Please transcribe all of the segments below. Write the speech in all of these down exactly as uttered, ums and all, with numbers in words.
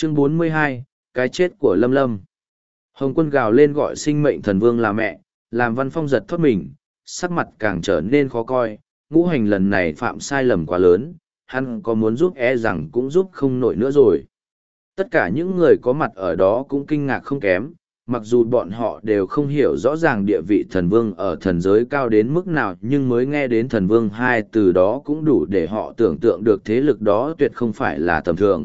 Chương bốn mươi hai, cái chết của Lâm Lâm. Hồng Quân gào lên gọi sinh mệnh thần vương là mẹ, làm Văn Phong giật thoát mình, sắc mặt càng trở nên khó coi, ngũ hành lần này phạm sai lầm quá lớn, hắn có muốn giúp e rằng cũng giúp không nổi nữa rồi. Tất cả những người có mặt ở đó cũng kinh ngạc không kém, mặc dù bọn họ đều không hiểu rõ ràng địa vị thần vương ở thần giới cao đến mức nào, nhưng mới nghe đến thần vương hai từ đó cũng đủ để họ tưởng tượng được thế lực đó tuyệt không phải là tầm thường.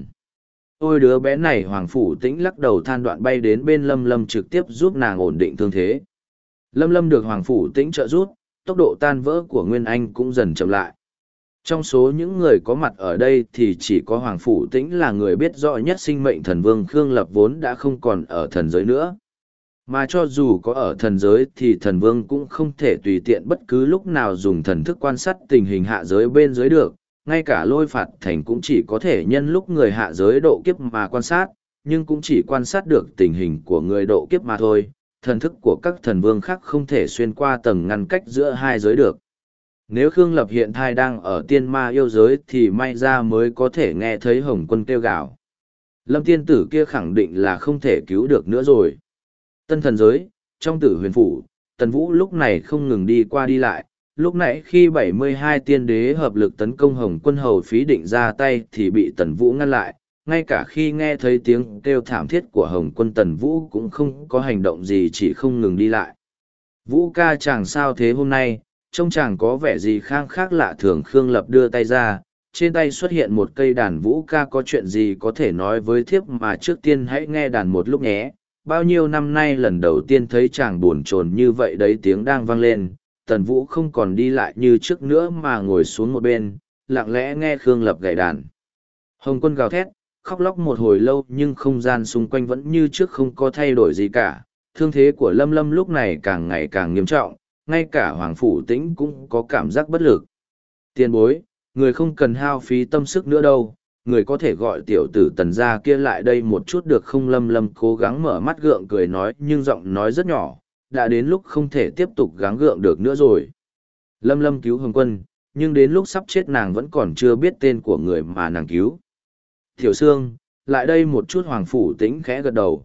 Ôi đứa bé này, Hoàng Phủ Tĩnh lắc đầu than đoạn bay đến bên Lâm Lâm trực tiếp giúp nàng ổn định thương thế. Lâm Lâm được Hoàng Phủ Tĩnh trợ giúp, tốc độ tan vỡ của Nguyên Anh cũng dần chậm lại. Trong số những người có mặt ở đây thì chỉ có Hoàng Phủ Tĩnh là người biết rõ nhất sinh mệnh thần vương Khương Lập vốn đã không còn ở thần giới nữa. Mà cho dù có ở thần giới thì thần vương cũng không thể tùy tiện bất cứ lúc nào dùng thần thức quan sát tình hình hạ giới bên dưới được, ngay cả Lôi Phạt Thành cũng chỉ có thể nhân lúc người hạ giới độ kiếp mà quan sát, nhưng cũng chỉ quan sát được tình hình của người độ kiếp mà thôi, thần thức của các thần vương khác không thể xuyên qua tầng ngăn cách giữa hai giới được. Nếu Khương Lập hiện thai đang ở tiên ma yêu giới thì may ra mới có thể nghe thấy Hồng Quân kêu gào. Lâm tiên tử kia khẳng định là không thể cứu được nữa rồi. Tân thần giới, trong tử huyền phủ, Tần Vũ lúc này không ngừng đi qua đi lại. Lúc nãy khi bảy mươi hai tiên đế hợp lực tấn công Hồng Quân hầu phí định ra tay thì bị Tần Vũ ngăn lại. Ngay cả khi nghe thấy tiếng kêu thảm thiết của Hồng Quân, Tần Vũ cũng không có hành động gì, chỉ không ngừng đi lại. Vũ ca chàng sao thế hôm nay, trông chàng có vẻ gì khang khác lạ thường. Khương Lập đưa tay ra, trên tay xuất hiện một cây đàn. Vũ ca có chuyện gì có thể nói với thiếp mà trước tiên hãy nghe đàn một lúc nhé. Bao nhiêu năm nay lần đầu tiên thấy chàng buồn chồn như vậy đấy. Tiếng đang vang lên, Tần Vũ không còn đi lại như trước nữa mà ngồi xuống một bên, lặng lẽ nghe Khương Lập gảy đàn. Hồng Quân gào thét, khóc lóc một hồi lâu nhưng không gian xung quanh vẫn như trước, không có thay đổi gì cả. Thương thế của Lâm Lâm lúc này càng ngày càng nghiêm trọng, ngay cả Hoàng Phủ Tĩnh cũng có cảm giác bất lực. Tiền bối, người không cần hao phí tâm sức nữa đâu, người có thể gọi tiểu tử Tần gia kia lại đây một chút được không? Lâm Lâm cố gắng mở mắt gượng cười nói, nhưng giọng nói rất nhỏ, đã đến lúc không thể tiếp tục gắng gượng được nữa rồi. Lâm Lâm cứu Hồng Quân, nhưng đến lúc sắp chết nàng vẫn còn chưa biết tên của người mà nàng cứu. Tiểu Sương, lại đây một chút. Hoàng Phủ Tĩnh khẽ gật đầu.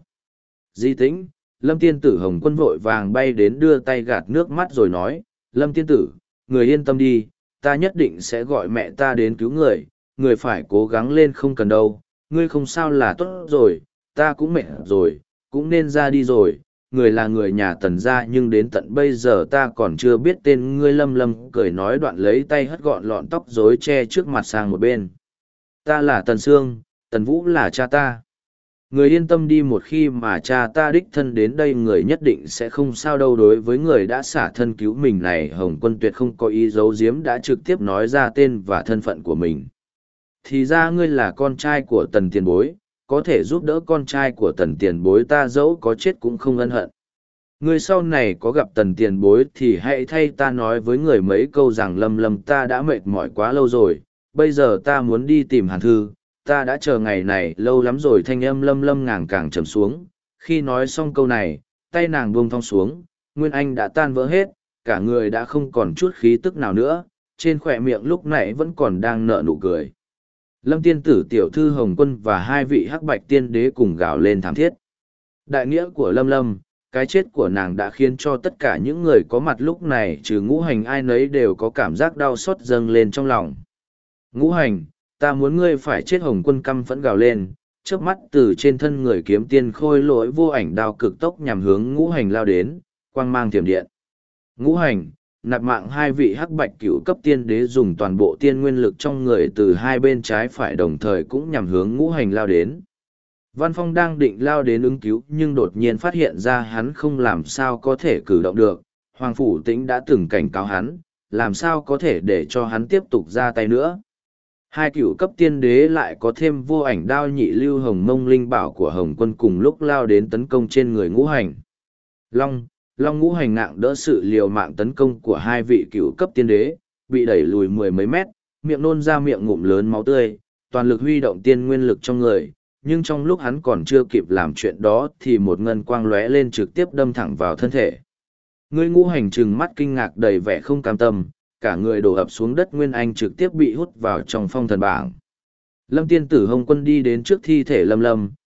Di Tĩnh, Lâm tiên tử. Hồng Quân vội vàng bay đến đưa tay gạt nước mắt rồi nói, Lâm tiên tử, người yên tâm đi, ta nhất định sẽ gọi mẹ ta đến cứu người, người phải cố gắng lên. Không cần đâu, ngươi không sao là tốt rồi, ta cũng mệt rồi, cũng nên ra đi rồi. Người là người nhà Tần gia nhưng đến tận bây giờ ta còn chưa biết tên ngươi. Lâm Lâm cười nói đoạn lấy tay hất gọn lọn tóc rối che trước mặt sang một bên. Ta là Tần Sương, Tần Vũ là cha ta. Người yên tâm đi, một khi mà cha ta đích thân đến đây người nhất định sẽ không sao đâu. Đối với người đã xả thân cứu mình này, Hồng Quân tuyệt không có ý giấu giếm, đã trực tiếp nói ra tên và thân phận của mình. Thì ra ngươi là con trai của Tần tiền bối, có thể giúp đỡ con trai của Tần tiền bối ta dẫu có chết cũng không ân hận. Ngươi sau này có gặp Tần tiền bối thì hãy thay ta nói với người mấy câu rằng Lâm Lâm ta đã mệt mỏi quá lâu rồi, bây giờ ta muốn đi tìm Hàn Thư, ta đã chờ ngày này lâu lắm rồi. Thanh âm Lâm Lâm ngàng càng trầm xuống, khi nói xong câu này, tay nàng buông thong xuống, Nguyên Anh đã tan vỡ hết, cả người đã không còn chút khí tức nào nữa, trên khỏe miệng lúc nãy vẫn còn đang nở nụ cười. Lâm tiên tử, tiểu thư Hồng Quân và hai vị hắc bạch tiên đế cùng gào lên thảm thiết. Đại nghĩa của Lâm Lâm, cái chết của nàng đã khiến cho tất cả những người có mặt lúc này trừ Ngũ Hành ai nấy đều có cảm giác đau xót dâng lên trong lòng. Ngũ Hành, ta muốn ngươi phải chết. Hồng Quân căm phẫn gào lên, chớp mắt từ trên thân người kiếm tiên khôi lỗi vô ảnh đao cực tốc nhằm hướng Ngũ Hành lao đến, quang mang thiểm điện. Ngũ Hành, nạp mạng. Hai vị hắc bạch cửu cấp tiên đế dùng toàn bộ tiên nguyên lực trong người từ hai bên trái phải đồng thời cũng nhằm hướng Ngũ Hành lao đến. Văn Phong đang định lao đến ứng cứu nhưng đột nhiên phát hiện ra hắn không làm sao có thể cử động được. Hoàng Phủ Tĩnh đã từng cảnh cáo hắn, làm sao có thể để cho hắn tiếp tục ra tay nữa. Hai cửu cấp tiên đế lại có thêm vô ảnh đao nhị lưu hồng mông linh bảo của Hồng Quân cùng lúc lao đến tấn công trên người Ngũ Hành. Long, Long Ngũ Hành nặng đỡ sự liều mạng tấn công của hai vị cửu cấp tiên đế, bị đẩy lùi mười mấy mét, miệng nôn ra miệng ngụm lớn máu tươi, toàn lực huy động tiên nguyên lực trong người, nhưng trong lúc hắn còn chưa kịp làm chuyện đó thì một ngân quang lóe lên trực tiếp đâm thẳng vào thân thể. Người Ngũ Hành trừng mắt kinh ngạc đầy vẻ không cam tâm, cả người đổ ập xuống đất. Nguyên Anh trực tiếp bị hút vào trong phong thần bảng. Lâm tiên tử Hồng Quân đi đến trước thi thể Lâm Lâm,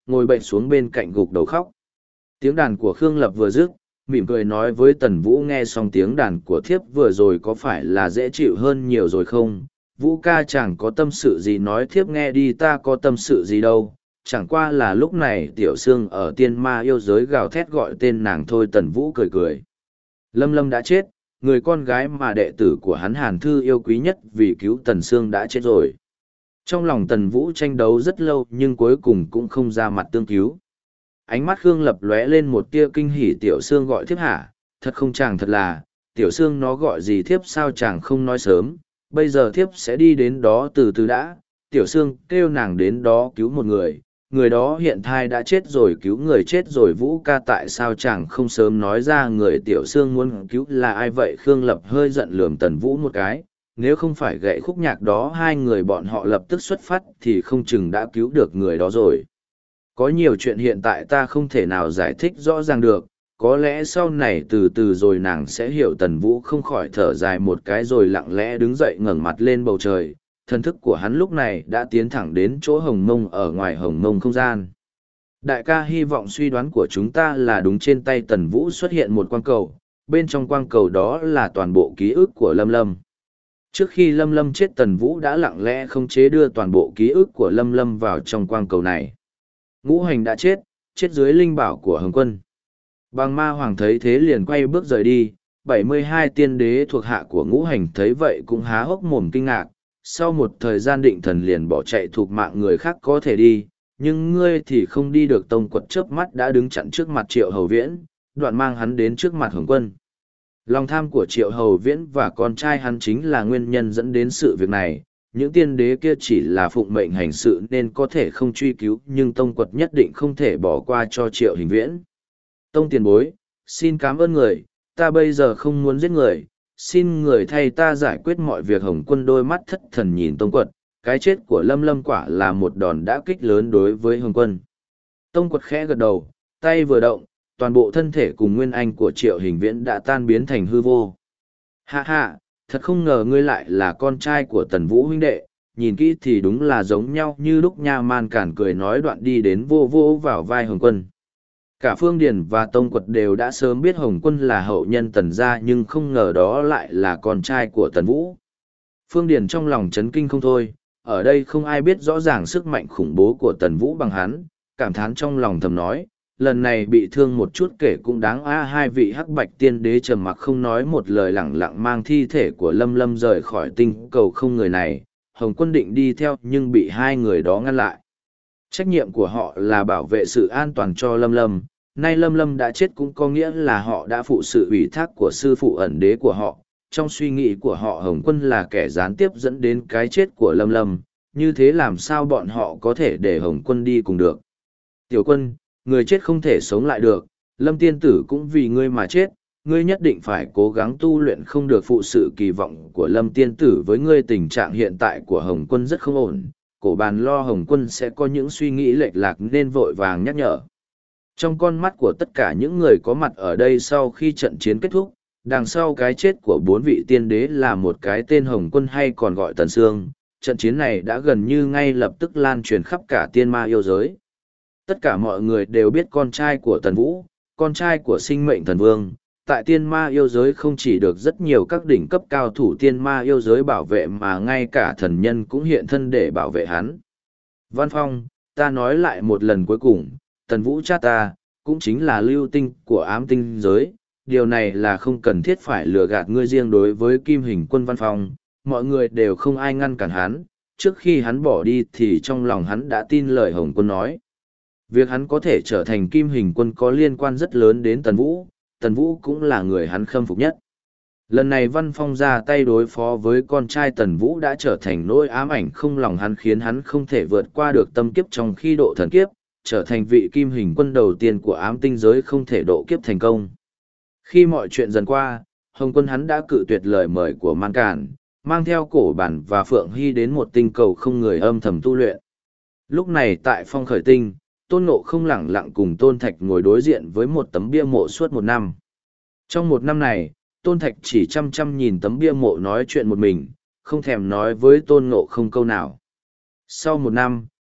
ngồi bệnh xuống bên cạnh gục đầu khóc. Tiếng đàn của Khương Lập vừa dứt, mỉm cười nói với Tần Vũ nghe xong tiếng đàn của thiếp vừa rồi có phải là dễ chịu hơn nhiều rồi không? Vũ ca chẳng có tâm sự gì nói thiếp nghe đi, ta có tâm sự gì đâu. Chẳng qua là lúc này Tiểu Sương ở tiên ma yêu giới gào thét gọi tên nàng thôi. Tần Vũ cười cười. Lâm Lâm đã chết, người con gái mà đệ tử của hắn Hàn Thư yêu quý nhất vì cứu Tần Sương đã chết rồi. Trong lòng Tần Vũ tranh đấu rất lâu nhưng cuối cùng cũng không ra mặt tương cứu. Ánh mắt Khương Lập lóe lên một tia kinh hỉ. Tiểu Sương gọi thiếp hả? Thật không chàng, thật là, Tiểu Sương nó gọi gì thiếp sao chàng không nói sớm, bây giờ thiếp sẽ đi đến đó từ từ đã. Tiểu Sương kêu nàng đến đó cứu một người, người đó hiện thai đã chết rồi, cứu người chết rồi. Vũ ca tại sao chàng không sớm nói ra người Tiểu Sương muốn cứu là ai vậy? Khương Lập hơi giận lườm Tần Vũ một cái, nếu không phải gậy khúc nhạc đó hai người bọn họ lập tức xuất phát thì không chừng đã cứu được người đó rồi. Có nhiều chuyện hiện tại ta không thể nào giải thích rõ ràng được, có lẽ sau này từ từ rồi nàng sẽ hiểu. Tần Vũ không khỏi thở dài một cái rồi lặng lẽ đứng dậy ngẩng mặt lên bầu trời. Thần thức của hắn lúc này đã tiến thẳng đến chỗ hồng mông ở ngoài hồng mông không gian. Đại ca, hy vọng suy đoán của chúng ta là đúng. Trên tay Tần Vũ xuất hiện một quang cầu, bên trong quang cầu đó là toàn bộ ký ức của Lâm Lâm. Trước khi Lâm Lâm chết, Tần Vũ đã lặng lẽ khống chế đưa toàn bộ ký ức của Lâm Lâm vào trong quang cầu này. Ngũ Hành đã chết, chết dưới linh bảo của Hồng Quân. Bàng Ma Hoàng thấy thế liền quay bước rời đi. bảy mươi hai tiên đế thuộc hạ của Ngũ Hành thấy vậy cũng há hốc mồm kinh ngạc. Sau một thời gian định thần liền bỏ chạy thuộc mạng người khác có thể đi, nhưng ngươi thì không đi được. Tông Quật chớp mắt đã đứng chặn trước mặt Triệu Hầu Viễn, đoạn mang hắn đến trước mặt Hồng Quân. Lòng tham của Triệu Hầu Viễn và con trai hắn chính là nguyên nhân dẫn đến sự việc này. Những tiên đế kia chỉ là phụng mệnh hành sự nên có thể không truy cứu, nhưng Tông Quật nhất định không thể bỏ qua cho Triệu Hình Viễn. Tông tiền bối, xin cảm ơn người, ta bây giờ không muốn giết người, xin người thay ta giải quyết mọi việc. Hồng Quân đôi mắt thất thần nhìn Tông Quật, cái chết của Lâm Lâm quả là một đòn đả kích lớn đối với Hồng Quân. Tông Quật khẽ gật đầu, tay vừa động, toàn bộ thân thể cùng nguyên anh của Triệu Hình Viễn đã tan biến thành hư vô. Hạ hạ, thật không ngờ ngươi lại là con trai của Tần Vũ huynh đệ, nhìn kỹ thì đúng là giống nhau như lúc nha. Man Cản cười nói đoạn đi đến vô vô vào vai Hồng Quân. Cả Phương Điền và Tông Quật đều đã sớm biết Hồng Quân là hậu nhân Tần gia, nhưng không ngờ đó lại là con trai của Tần Vũ. Phương Điền trong lòng chấn kinh không thôi, ở đây không ai biết rõ ràng sức mạnh khủng bố của Tần Vũ bằng hắn, cảm thán trong lòng thầm nói, lần này bị thương một chút kể cũng đáng. A hai vị hắc bạch tiên đế trầm mặc không nói một lời, lẳng lặng mang thi thể của Lâm Lâm rời khỏi tinh cầu không người này. Hồng Quân định đi theo nhưng bị hai người đó ngăn lại. Trách nhiệm của họ là bảo vệ sự an toàn cho Lâm Lâm, nay Lâm Lâm đã chết cũng có nghĩa là họ đã phụ sự ủy thác của sư phụ ẩn đế của họ. Trong suy nghĩ của họ, Hồng Quân là kẻ gián tiếp dẫn đến cái chết của Lâm Lâm, như thế làm sao bọn họ có thể để Hồng Quân đi cùng được. Tiểu Quân, người chết không thể sống lại được, Lâm tiên tử cũng vì ngươi mà chết, ngươi nhất định phải cố gắng tu luyện, không được phụ sự kỳ vọng của Lâm tiên tử với ngươi. Tình trạng hiện tại của Hồng Quân rất không ổn, cổ bàn lo Hồng Quân sẽ có những suy nghĩ lệch lạc nên vội vàng nhắc nhở. Trong con mắt của tất cả những người có mặt ở đây sau khi trận chiến kết thúc, đằng sau cái chết của bốn vị tiên đế là một cái tên Hồng Quân hay còn gọi Tần Sương. Trận chiến này đã gần như ngay lập tức lan truyền khắp cả tiên ma yêu giới. Tất cả mọi người đều biết con trai của Tần Vũ, con trai của sinh mệnh thần vương, tại tiên ma yêu giới không chỉ được rất nhiều các đỉnh cấp cao thủ tiên ma yêu giới bảo vệ mà ngay cả thần nhân cũng hiện thân để bảo vệ hắn. Văn Phong, ta nói lại một lần cuối cùng, Tần Vũ cha ta, cũng chính là lưu tinh của ám tinh giới, điều này là không cần thiết phải lừa gạt ngươi. Riêng đối với Kim Hình Quân Văn Phong, mọi người đều không ai ngăn cản hắn, trước khi hắn bỏ đi thì trong lòng hắn đã tin lời Hồng Quân nói. Việc hắn có thể trở thành Kim Hình Quân có liên quan rất lớn đến Tần Vũ, Tần Vũ cũng là người hắn khâm phục nhất. Lần này Văn Phong ra tay đối phó với con trai Tần Vũ đã trở thành nỗi ám ảnh không lòng hắn, khiến hắn không thể vượt qua được tâm kiếp trong khi độ thần kiếp, trở thành vị Kim Hình Quân đầu tiên của ám tinh giới không thể độ kiếp thành công. Khi mọi chuyện dần qua, Hồng Quân hắn đã cự tuyệt lời mời của Man Cản, mang theo Cổ Bản và Phượng Hy đến một tinh cầu không người âm thầm tu luyện. Lúc này tại Phong Khởi Tinh, Tôn Ngộ không lẳng lặng cùng Tôn Thạch ngồi đối diện với một tấm bia mộ suốt một năm. Trong một năm này, Tôn Thạch chỉ chăm chăm nhìn tấm bia mộ nói chuyện một mình, không thèm nói với Tôn Ngộ không câu nào. Sau một năm,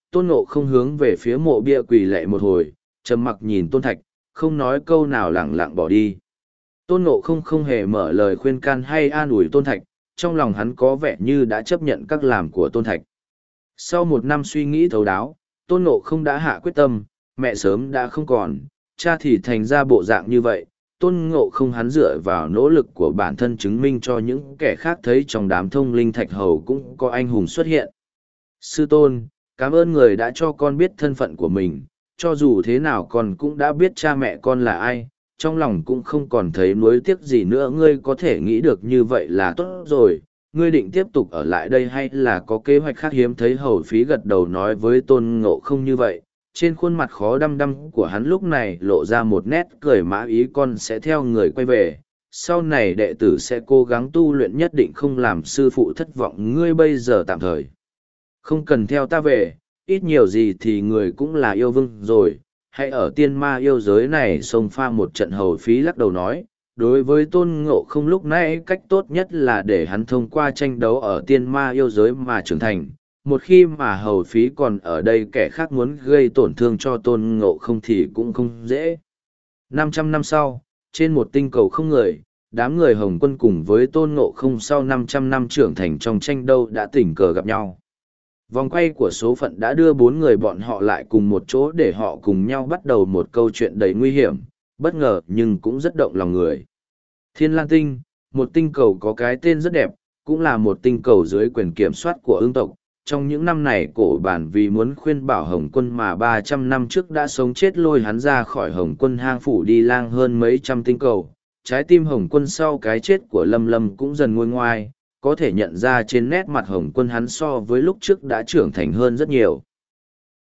Tôn Ngộ không hướng về phía mộ bia quỳ lạy một hồi, trầm mặc nhìn Tôn Thạch, không nói câu nào lẳng lặng bỏ đi. Tôn Ngộ không không hề mở lời khuyên can hay an ủi Tôn Thạch, trong lòng hắn có vẻ như đã chấp nhận các làm của Tôn Thạch. Sau một năm suy nghĩ thấu đáo, Tôn Ngộ không đã hạ quyết tâm, mẹ sớm đã không còn, cha thì thành ra bộ dạng như vậy. Tôn Ngộ không hắn dựa vào nỗ lực của bản thân chứng minh cho những kẻ khác thấy trong đám thông linh thạch hầu cũng có anh hùng xuất hiện. Sư tôn, cảm ơn người đã cho con biết thân phận của mình, cho dù thế nào con cũng đã biết cha mẹ con là ai, trong lòng cũng không còn thấy nuối tiếc gì nữa. Ngươi có thể nghĩ được như vậy là tốt rồi, ngươi định tiếp tục ở lại đây hay là có kế hoạch khác? Hiếm thấy hầu phí gật đầu nói với Tôn Ngộ không như vậy. Trên khuôn mặt khó đăm đăm của hắn lúc này lộ ra một nét cười mã ý, con sẽ theo người quay về, sau này đệ tử sẽ cố gắng tu luyện, nhất định không làm sư phụ thất vọng. Ngươi bây giờ tạm thời không cần theo ta về, ít nhiều gì thì người cũng là yêu vương rồi, hãy ở tiên ma yêu giới này xông pha một trận. Hầu phí lắc đầu nói, đối với Tôn Ngộ không lúc nãy cách tốt nhất là để hắn thông qua tranh đấu ở tiên ma yêu giới mà trưởng thành. Một khi mà hầu phí còn ở đây, kẻ khác muốn gây tổn thương cho Tôn Ngộ không thì cũng không dễ. năm trăm năm sau, trên một tinh cầu không người, đám người Hồng Quân cùng với Tôn Ngộ không sau năm trăm năm trưởng thành trong tranh đấu đã tình cờ gặp nhau. Vòng quay của số phận đã đưa bốn người bọn họ lại cùng một chỗ để họ cùng nhau bắt đầu một câu chuyện đầy nguy hiểm, bất ngờ nhưng cũng rất động lòng người. Thiên Lan Tinh, một tinh cầu có cái tên rất đẹp, cũng là một tinh cầu dưới quyền kiểm soát của ương tộc. Trong những năm này cổ bản vì muốn khuyên bảo Hồng Quân mà ba trăm năm trước đã sống chết lôi hắn ra khỏi Hồng Quân hang phủ đi lang hơn mấy trăm tinh cầu. Trái tim Hồng Quân sau cái chết của Lâm Lâm cũng dần nguôi ngoai, có thể nhận ra trên nét mặt Hồng Quân hắn so với lúc trước đã trưởng thành hơn rất nhiều.